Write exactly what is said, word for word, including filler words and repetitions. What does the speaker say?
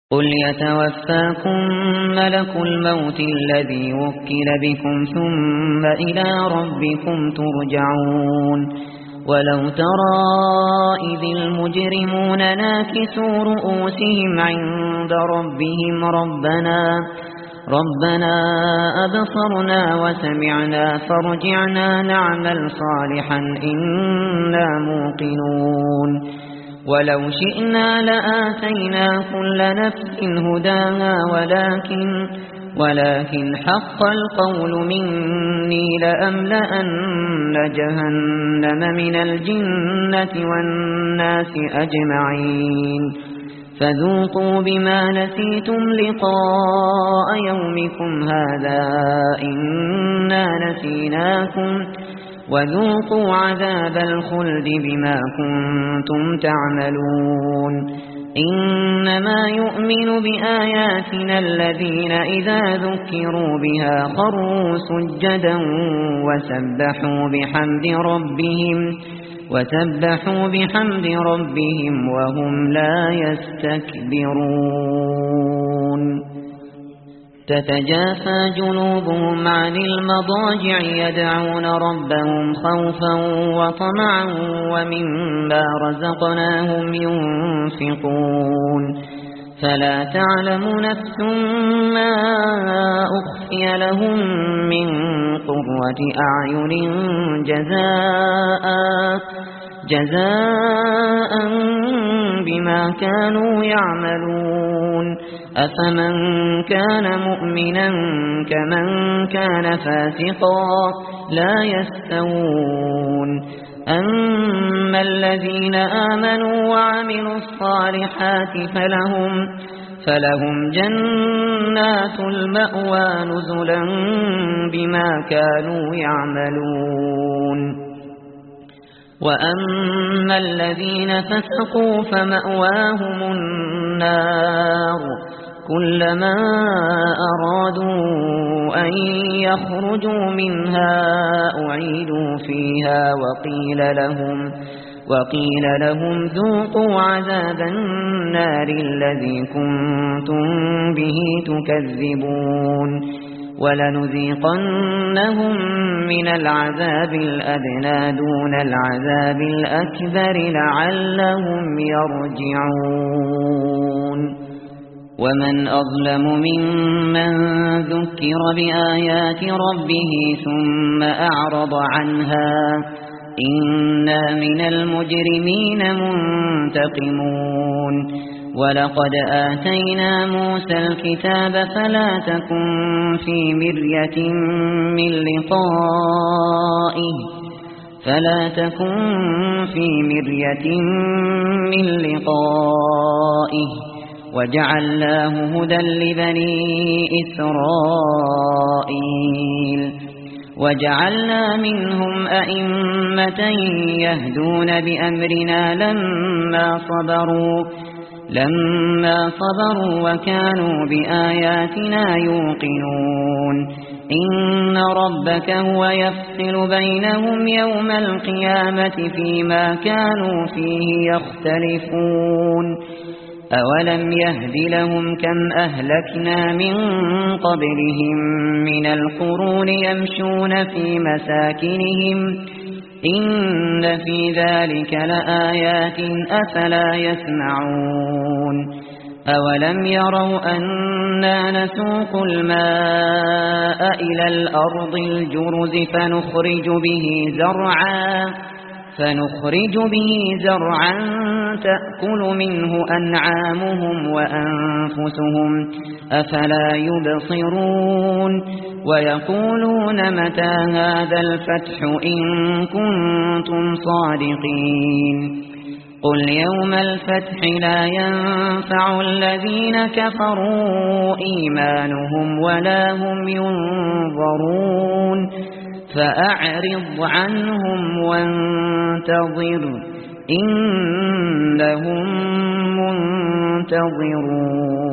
قل يتوفاكم ملك الموت الذي وكل بكم ثم إلى ربكم ترجعون ولو ترى إذ المجرمون ناكسوا رؤوسهم عند ربهم ربنا ربنا أبصرنا وسمعنا فارجعنا نعمل صالحا إنا موقنون ولو شئنا لآتينا كل نفس هداها ولكن ولكن حق القول مني لأملأن جهنم من الجنة والناس أجمعين فذوقوا بما نسيتم لقاء يومكم هذا إنا نسيناكم وذوقوا عذاب الخلد بما كنتم تعملون إنما يؤمن بآياتنا الذين إذا ذكروا بها خروا سجدا وسبحوا بحمد ربهم وسبحوا بحمد ربهم وهم لا يستكبرون تتجافى جنوبهم عن المضاجع يدعون ربهم خوفا وطمعا ومما رزقناهم ينفقون فلا تعلم نفس ما أخفي لهم من قرة أعين جزاء جزاء بما كانوا يعملون أفمن كان مؤمنا كمن كان فاسقا لا يستوون أما الذين آمنوا وعملوا الصالحات فلهم فلهم جنات المأوى نزلا بما كانوا يعملون وأما الذين فسقوا فمأواهم النار كلما أرادوا أن يخرجوا منها أعيدوا فيها وقيل لهم وقيل لهم ذوقوا عذاب النار الذي كنتم به تكذبون ولنذيقنهم من العذاب الأدنى دون العذاب الأكبر لعلهم يرجعون ومن أظلم ممن ذكر بآيات ربه ثم أعرض عنها إنا من المجرمين منتقمون ولقد آتينا موسى الكتاب فلا تكن في مرية من لقائه فلا تكن في مرية من لقائه وجعلناه هدى لبني إسرائيل وجعلنا منهم أئمة يهدون بأمرنا لما صبروا لما صبروا وكانوا بآياتنا يوقنون إن ربك هو يفصل بينهم يوم القيامة فيما كانوا فيه يختلفون أولم يهد لهم كم أهلكنا من قبلهم من القرون يمشون في مساكنهم إن في ذلك لآيات أفلا يسمعون أولم يروا أنا نسوق الماء إلى الأرض الجرز فنخرج به زرعا فنخرج به زرعا تأكل منه أنعامهم وأنفسهم أفلا يبصرون ويقولون متى هذا الفتح إن كنتم صادقين قل يوم الفتح لا ينفع الذين كفروا إيمانهم ولا هم ينظرون فأعرض عنهم وانتظر إنهم منتظرون